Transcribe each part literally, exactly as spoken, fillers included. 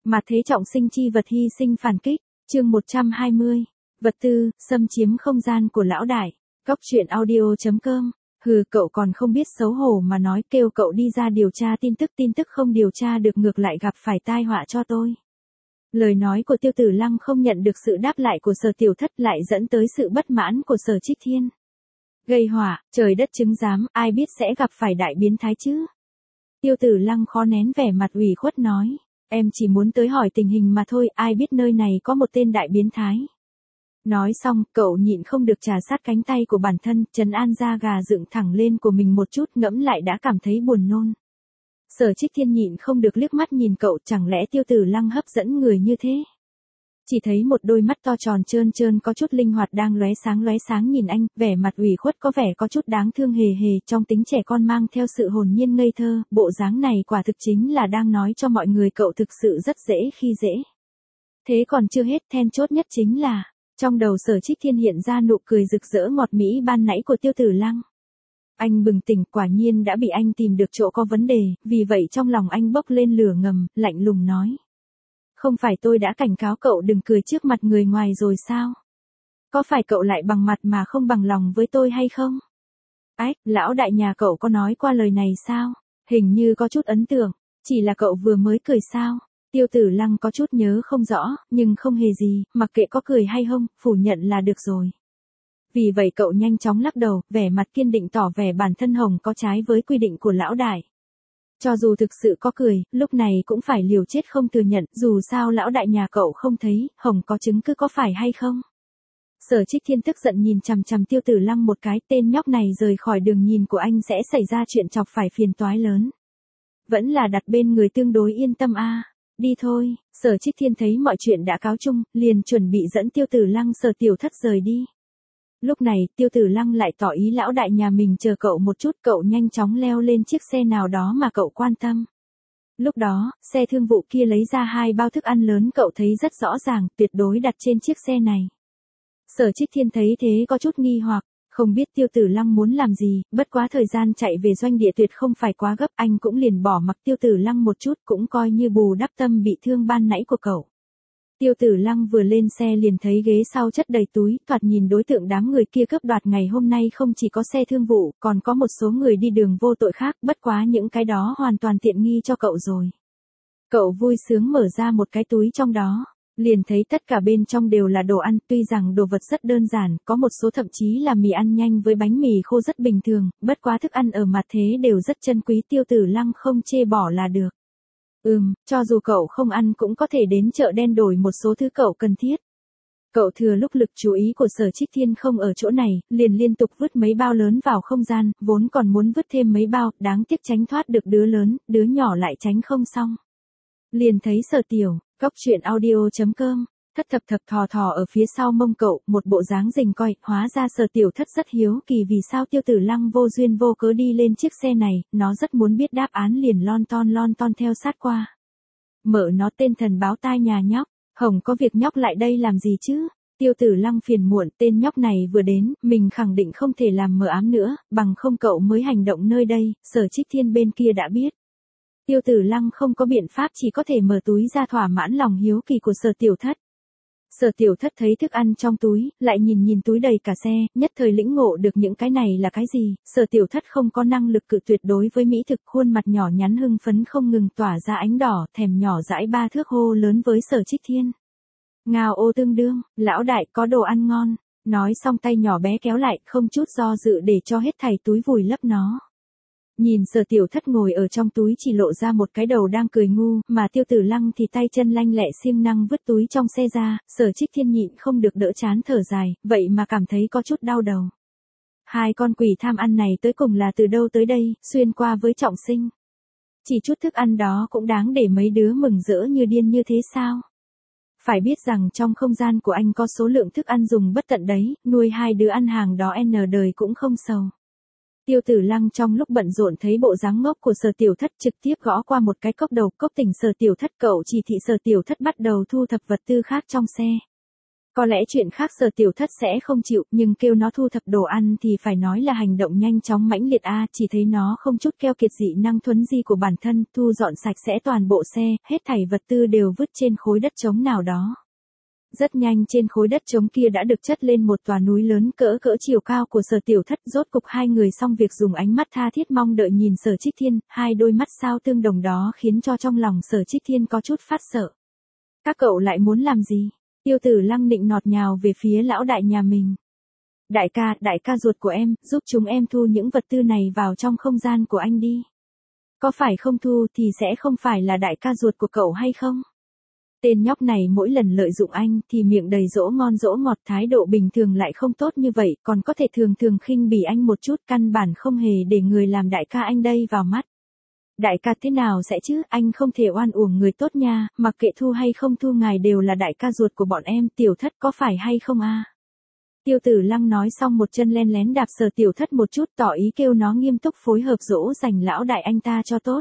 Mà thế trọng sinh chi vật hy sinh phản kích, chương một trăm hai mươi. Vật tư, xâm chiếm không gian của lão đại. Góc truyện audio.com. Hừ, cậu còn không biết xấu hổ mà nói, kêu cậu đi ra điều tra tin tức, tin tức không điều tra được ngược lại gặp phải tai họa cho tôi. Lời nói của Tiêu Tử Lăng không nhận được sự đáp lại của Sở Tiểu Thất lại dẫn tới sự bất mãn của Sở Trích Thiên. Gây họa, trời đất chứng giám, ai biết sẽ gặp phải đại biến thái chứ? Tiêu Tử Lăng khó nén vẻ mặt ủy khuất nói, em chỉ muốn tới hỏi tình hình mà thôi, ai biết nơi này có một tên đại biến thái. Nói xong, cậu nhịn không được trà sát cánh tay của bản thân, trấn an da gà dựng thẳng lên của mình một chút, ngẫm lại đã cảm thấy buồn nôn. Sở Trích Thiên nhịn không được liếc mắt nhìn cậu, chẳng lẽ Tiêu Tử Lăng hấp dẫn người như thế? Chỉ thấy một đôi mắt to tròn trơn trơn có chút linh hoạt đang lóe sáng lóe sáng nhìn anh, vẻ mặt ủy khuất có vẻ có chút đáng thương hề hề, trong tính trẻ con mang theo sự hồn nhiên ngây thơ, bộ dáng này quả thực chính là đang nói cho mọi người cậu thực sự rất dễ khi dễ. Thế còn chưa hết, then chốt nhất chính là, trong đầu Sở Trích Thiên hiện ra nụ cười rực rỡ ngọt mỹ ban nãy của Tiêu Tử Lăng. Anh bừng tỉnh, quả nhiên đã bị anh tìm được chỗ có vấn đề, vì vậy trong lòng anh bốc lên lửa ngầm, lạnh lùng nói. Không phải tôi đã cảnh cáo cậu đừng cười trước mặt người ngoài rồi sao? Có phải cậu lại bằng mặt mà không bằng lòng với tôi hay không? Ách, lão đại nhà cậu có nói qua lời này sao? Hình như có chút ấn tượng, chỉ là cậu vừa mới cười sao? Tiêu Tử Lăng có chút nhớ không rõ, nhưng không hề gì, mặc kệ có cười hay không, phủ nhận là được rồi. Vì vậy cậu nhanh chóng lắc đầu, vẻ mặt kiên định tỏ vẻ bản thân Hồng có trái với quy định của lão đại. Cho dù thực sự có cười, lúc này cũng phải liều chết không thừa nhận, dù sao lão đại nhà cậu không thấy, Hồng có chứng cứ có phải hay không? Sở Trích Thiên tức giận nhìn chằm chằm Tiêu Tử Lăng một cái, tên nhóc này rời khỏi đường nhìn của anh sẽ xảy ra chuyện chọc phải phiền toái lớn. Vẫn là đặt bên người tương đối yên tâm a. À. Đi thôi, Sở Trích Thiên thấy mọi chuyện đã cáo chung, liền chuẩn bị dẫn Tiêu Tử Lăng Sở Tiểu Thất rời đi. Lúc này, Tiêu Tử Lăng lại tỏ ý lão đại nhà mình chờ cậu một chút, cậu nhanh chóng leo lên chiếc xe nào đó mà cậu quan tâm. Lúc đó, xe thương vụ kia lấy ra hai bao thức ăn lớn, cậu thấy rất rõ ràng, tuyệt đối đặt trên chiếc xe này. Sở Trích Thiên thấy thế có chút nghi hoặc, không biết Tiêu Tử Lăng muốn làm gì, bất quá thời gian chạy về doanh địa tuyệt không phải quá gấp, anh cũng liền bỏ mặc Tiêu Tử Lăng một chút, cũng coi như bù đắp tâm bị thương ban nãy của cậu. Tiêu Tử Lăng vừa lên xe liền thấy ghế sau chất đầy túi, thoạt nhìn đối tượng đám người kia cướp đoạt ngày hôm nay không chỉ có xe thương vụ, còn có một số người đi đường vô tội khác, bất quá những cái đó hoàn toàn tiện nghi cho cậu rồi. Cậu vui sướng mở ra một cái túi trong đó, liền thấy tất cả bên trong đều là đồ ăn, tuy rằng đồ vật rất đơn giản, có một số thậm chí là mì ăn nhanh với bánh mì khô rất bình thường, bất quá thức ăn ở mặt thế đều rất chân quý, Tiêu Tử Lăng không chê bỏ là được. Ừm, cho dù cậu không ăn cũng có thể đến chợ đen đổi một số thứ cậu cần thiết. Cậu thừa lúc lực chú ý của Sở Trích Thiên không ở chỗ này, liền liên tục vứt mấy bao lớn vào không gian, vốn còn muốn vứt thêm mấy bao, đáng tiếc tránh thoát được đứa lớn, đứa nhỏ lại tránh không xong. Liền thấy Sở Tiểu, góc truyện audio.com, thất thập thập thò thò ở phía sau mông cậu, một bộ dáng rình coi, hóa ra Sở Tiểu Thất rất hiếu kỳ vì sao Tiêu Tử Lăng vô duyên vô cớ đi lên chiếc xe này, nó rất muốn biết đáp án liền lon ton lon ton theo sát qua. Mở nó tên thần báo tai nhà nhóc, Hồng có việc nhóc lại đây làm gì chứ? Tiêu Tử Lăng phiền muộn, tên nhóc này vừa đến, mình khẳng định không thể làm mờ ám nữa, bằng không cậu mới hành động nơi đây, Sở Trích Thiên bên kia đã biết. Tiêu Tử Lăng không có biện pháp chỉ có thể mở túi ra thỏa mãn lòng hiếu kỳ của Sở Tiểu Thất. Sở Tiểu Thất thấy thức ăn trong túi, lại nhìn nhìn túi đầy cả xe, nhất thời lĩnh ngộ được những cái này là cái gì, Sở Tiểu Thất không có năng lực cự tuyệt đối với mỹ thực, khuôn mặt nhỏ nhắn hưng phấn không ngừng tỏa ra ánh đỏ, thèm nhỏ dãi ba thước hô lớn với Sở Trích Thiên. Ngao ô tương đương, lão đại có đồ ăn ngon, nói xong tay nhỏ bé kéo lại, không chút do dự để cho hết thảy túi vùi lấp nó. Nhìn Sở Tiểu Thất ngồi ở trong túi chỉ lộ ra một cái đầu đang cười ngu, mà Tiêu Tử Lăng thì tay chân lanh lẹ siêng năng vứt túi trong xe ra, Sở Trích Thiên nhịn không được đỡ chán thở dài, vậy mà cảm thấy có chút đau đầu. Hai con quỷ tham ăn này tới cùng là từ đâu tới đây, xuyên qua với trọng sinh. Chỉ chút thức ăn đó cũng đáng để mấy đứa mừng rỡ như điên như thế sao? Phải biết rằng trong không gian của anh có số lượng thức ăn dùng bất tận đấy, nuôi hai đứa ăn hàng đó n đời cũng không sầu. Tiêu Tử Lăng trong lúc bận rộn thấy bộ dáng ngốc của Sở Tiểu Thất trực tiếp gõ qua một cái cốc đầu, cốc tỉnh Sở Tiểu Thất, cậu chỉ thị Sở Tiểu Thất bắt đầu thu thập vật tư khác trong xe. Có lẽ chuyện khác Sở Tiểu Thất sẽ không chịu, nhưng kêu nó thu thập đồ ăn thì phải nói là hành động nhanh chóng mãnh liệt a, chỉ thấy nó không chút keo kiệt dị năng thuấn di của bản thân, thu dọn sạch sẽ toàn bộ xe, hết thảy vật tư đều vứt trên khối đất trống nào đó. Rất nhanh trên khối đất trống kia đã được chất lên một tòa núi lớn cỡ cỡ chiều cao của Sở Tiểu Thất, rốt cục hai người xong việc dùng ánh mắt tha thiết mong đợi nhìn Sở Trích Thiên, hai đôi mắt sao tương đồng đó khiến cho trong lòng Sở Trích Thiên có chút phát sợ. Các cậu lại muốn làm gì? Tiêu Tử Lăng nịnh nọt nhào về phía lão đại nhà mình. Đại ca, đại ca ruột của em, giúp chúng em thu những vật tư này vào trong không gian của anh đi. Có phải không thu thì sẽ không phải là đại ca ruột của cậu hay không? Tên nhóc này mỗi lần lợi dụng anh thì miệng đầy dỗ ngon dỗ ngọt, thái độ bình thường lại không tốt như vậy, còn có thể thường thường khinh bỉ anh một chút, căn bản không hề để người làm đại ca anh đây vào mắt. Đại ca thế nào sẽ chứ, anh không thể oan uổng người tốt nha, mặc kệ thu hay không thu ngài đều là đại ca ruột của bọn em, Tiểu Thất có phải hay không a? Tiêu Tử Lăng nói xong một chân len lén đạp Sở Tiểu Thất một chút, tỏ ý kêu nó nghiêm túc phối hợp dỗ dành lão đại anh ta cho tốt.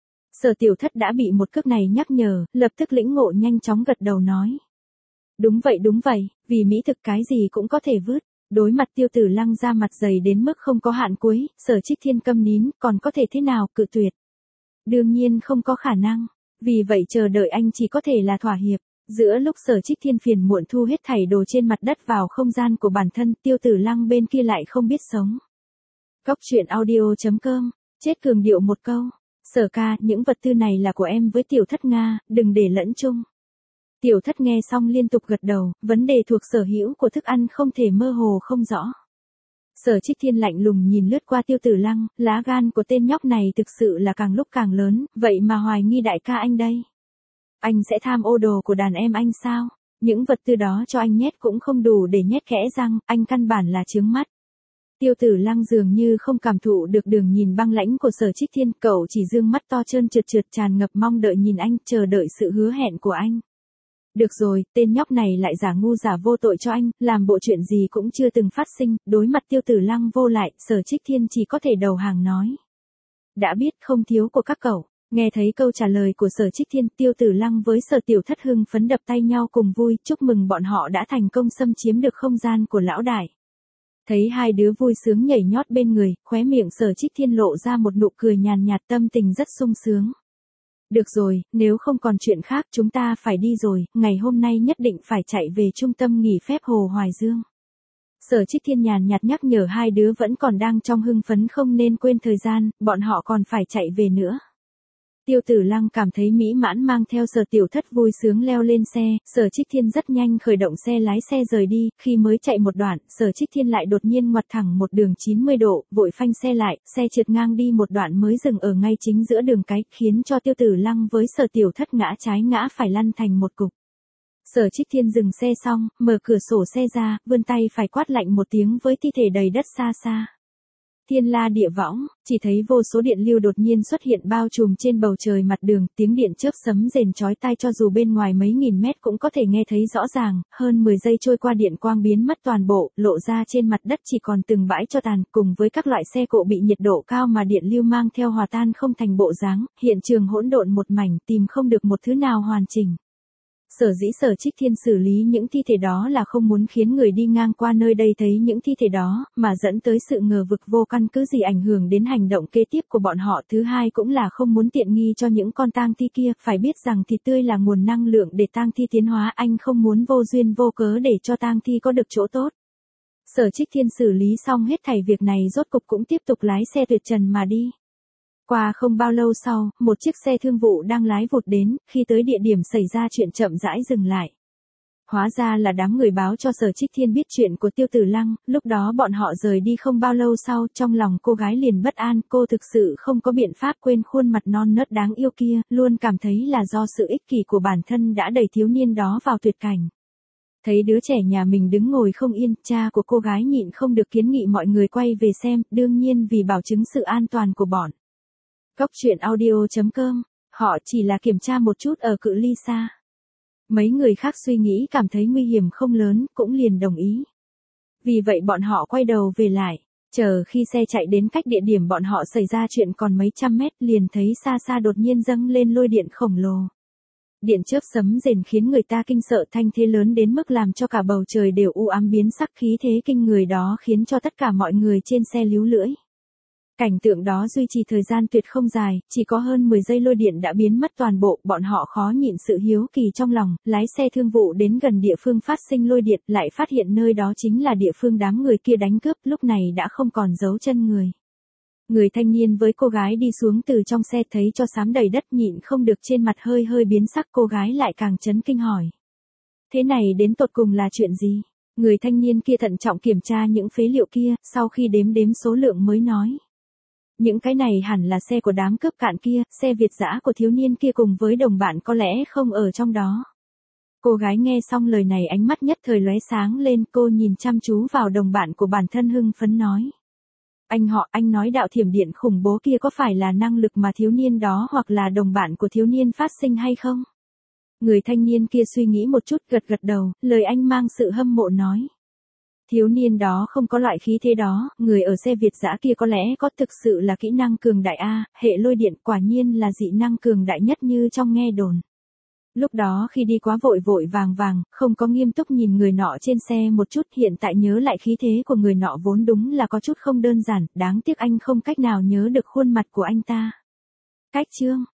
Sở Tiểu Thất đã bị một cước này nhắc nhở, lập tức lĩnh ngộ nhanh chóng gật đầu nói. Đúng vậy đúng vậy, vì mỹ thực cái gì cũng có thể vứt. Đối mặt Tiêu Tử Lăng ra mặt dày đến mức không có hạn cuối, Sở Trích Thiên câm nín, còn có thể thế nào, cự tuyệt. Đương nhiên không có khả năng, vì vậy chờ đợi anh chỉ có thể là thỏa hiệp. Giữa lúc Sở Trích Thiên phiền muộn thu hết thảy đồ trên mặt đất vào không gian của bản thân, Tiêu Tử Lăng bên kia lại không biết sống. Cóc truyện audio chấm com, chết cường điệu một câu. Sở ca, những vật tư này là của em với Tiểu Thất Nga, đừng để lẫn chung. Tiểu Thất nghe xong liên tục gật đầu, vấn đề thuộc sở hữu của thức ăn không thể mơ hồ không rõ. Sở Trích Thiên lạnh lùng nhìn lướt qua Tiêu Tử Lăng, lá gan của tên nhóc này thực sự là càng lúc càng lớn, vậy mà hoài nghi đại ca anh đây. Anh sẽ tham ô đồ của đàn em anh sao? Những vật tư đó cho anh nhét cũng không đủ để nhét kẽ răng, anh căn bản là chướng mắt. Tiêu Tử Lăng dường như không cảm thụ được đường nhìn băng lãnh của Sở Trích Thiên, cậu chỉ dương mắt to trơn trượt trượt tràn ngập mong đợi nhìn anh, chờ đợi sự hứa hẹn của anh. Được rồi, tên nhóc này lại giả ngu giả vô tội cho anh, làm bộ chuyện gì cũng chưa từng phát sinh, đối mặt Tiêu Tử Lăng vô lại, Sở Trích Thiên chỉ có thể đầu hàng nói. Đã biết không thiếu của các cậu. Nghe thấy câu trả lời của Sở Trích Thiên, Tiêu Tử Lăng với Sở Tiểu Thất hưng phấn đập tay nhau cùng vui, chúc mừng bọn họ đã thành công xâm chiếm được không gian của lão đại. Thấy hai đứa vui sướng nhảy nhót bên người, khóe miệng Sở Trích Thiên lộ ra một nụ cười nhàn nhạt, tâm tình rất sung sướng. Được rồi, nếu không còn chuyện khác chúng ta phải đi rồi, ngày hôm nay nhất định phải chạy về trung tâm nghỉ phép Hồ Hoài Dương. Sở Trích Thiên nhàn nhạt nhắc nhở hai đứa vẫn còn đang trong hưng phấn không nên quên thời gian, bọn họ còn phải chạy về nữa. Tiêu Tử Lăng cảm thấy mỹ mãn mang theo Sở Tiểu Thất vui sướng leo lên xe, Sở Trích Thiên rất nhanh khởi động xe lái xe rời đi, khi mới chạy một đoạn, Sở Trích Thiên lại đột nhiên ngoặt thẳng một đường chín mươi độ, vội phanh xe lại, xe trượt ngang đi một đoạn mới dừng ở ngay chính giữa đường cái, khiến cho Tiêu Tử Lăng với Sở Tiểu Thất ngã trái ngã phải lăn thành một cục. Sở Trích Thiên dừng xe xong, mở cửa sổ xe ra, vươn tay phải quát lạnh một tiếng với thi thể đầy đất xa xa. Thiên la địa võng, chỉ thấy vô số điện lưu đột nhiên xuất hiện bao trùm trên bầu trời mặt đường, tiếng điện chớp sấm rền chói tai cho dù bên ngoài mấy nghìn mét cũng có thể nghe thấy rõ ràng, hơn mười giây trôi qua điện quang biến mất toàn bộ, lộ ra trên mặt đất chỉ còn từng bãi tro tàn, cùng với các loại xe cộ bị nhiệt độ cao mà điện lưu mang theo hòa tan không thành bộ dáng, hiện trường hỗn độn một mảnh, tìm không được một thứ nào hoàn chỉnh. Sở dĩ Sở Trích Thiên xử lý những thi thể đó là không muốn khiến người đi ngang qua nơi đây thấy những thi thể đó, mà dẫn tới sự ngờ vực vô căn cứ gì ảnh hưởng đến hành động kế tiếp của bọn họ. Thứ hai cũng là không muốn tiện nghi cho những con tang thi kia, phải biết rằng thịt tươi là nguồn năng lượng để tang thi tiến hóa, anh không muốn vô duyên vô cớ để cho tang thi có được chỗ tốt. Sở Trích Thiên xử lý xong hết thảy việc này rốt cục cũng tiếp tục lái xe tuyệt trần mà đi. Qua không bao lâu sau, một chiếc xe thương vụ đang lái vụt đến, khi tới địa điểm xảy ra chuyện chậm rãi dừng lại. Hóa ra là đám người báo cho Sở Trích Thiên biết chuyện của Tiêu Tử Lăng, lúc đó bọn họ rời đi không bao lâu sau, trong lòng cô gái liền bất an, cô thực sự không có biện pháp quên khuôn mặt non nớt đáng yêu kia, luôn cảm thấy là do sự ích kỷ của bản thân đã đẩy thiếu niên đó vào tuyệt cảnh. Thấy đứa trẻ nhà mình đứng ngồi không yên, cha của cô gái nhịn không được kiến nghị mọi người quay về xem, đương nhiên vì bảo chứng sự an toàn của bọn. Cóc truyện audio chấm com, họ chỉ là kiểm tra một chút ở cự ly xa. Mấy người khác suy nghĩ cảm thấy nguy hiểm không lớn, cũng liền đồng ý. Vì vậy bọn họ quay đầu về lại, chờ khi xe chạy đến cách địa điểm bọn họ xảy ra chuyện còn mấy trăm mét, liền thấy xa xa đột nhiên dâng lên lôi điện khổng lồ. Điện chớp sấm rền khiến người ta kinh sợ, thanh thế lớn đến mức làm cho cả bầu trời đều u ám biến sắc, khí thế kinh người đó khiến cho tất cả mọi người trên xe líu lưỡi. Cảnh tượng đó duy trì thời gian tuyệt không dài, chỉ có hơn mười giây lôi điện đã biến mất toàn bộ, bọn họ khó nhịn sự hiếu kỳ trong lòng, lái xe thương vụ đến gần địa phương phát sinh lôi điện, lại phát hiện nơi đó chính là địa phương đám người kia đánh cướp, lúc này đã không còn dấu chân người. Người thanh niên với cô gái đi xuống từ trong xe thấy cho xám đầy đất, nhịn không được trên mặt hơi hơi biến sắc, cô gái lại càng chấn kinh hỏi. Thế này đến tột cùng là chuyện gì? Người thanh niên kia thận trọng kiểm tra những phế liệu kia, sau khi đếm đếm số lượng mới nói. Những cái này hẳn là xe của đám cướp cạn kia, xe Việt dã của thiếu niên kia cùng với đồng bạn có lẽ không ở trong đó. Cô gái nghe xong lời này ánh mắt nhất thời lóe sáng lên, cô nhìn chăm chú vào đồng bạn của bản thân hưng phấn nói. Anh họ, anh nói đạo thiểm điện khủng bố kia có phải là năng lực mà thiếu niên đó hoặc là đồng bạn của thiếu niên phát sinh hay không? Người thanh niên kia suy nghĩ một chút, gật gật đầu, lời anh mang sự hâm mộ nói. Thiếu niên đó không có loại khí thế đó, người ở xe Việt dã kia có lẽ có thực sự là kỹ năng cường đại A, hệ lôi điện quả nhiên là dị năng cường đại nhất như trong nghe đồn. Lúc đó khi đi quá vội vội vàng vàng, không có nghiêm túc nhìn người nọ trên xe một chút, hiện tại nhớ lại khí thế của người nọ vốn đúng là có chút không đơn giản, đáng tiếc anh không cách nào nhớ được khuôn mặt của anh ta. Cách chương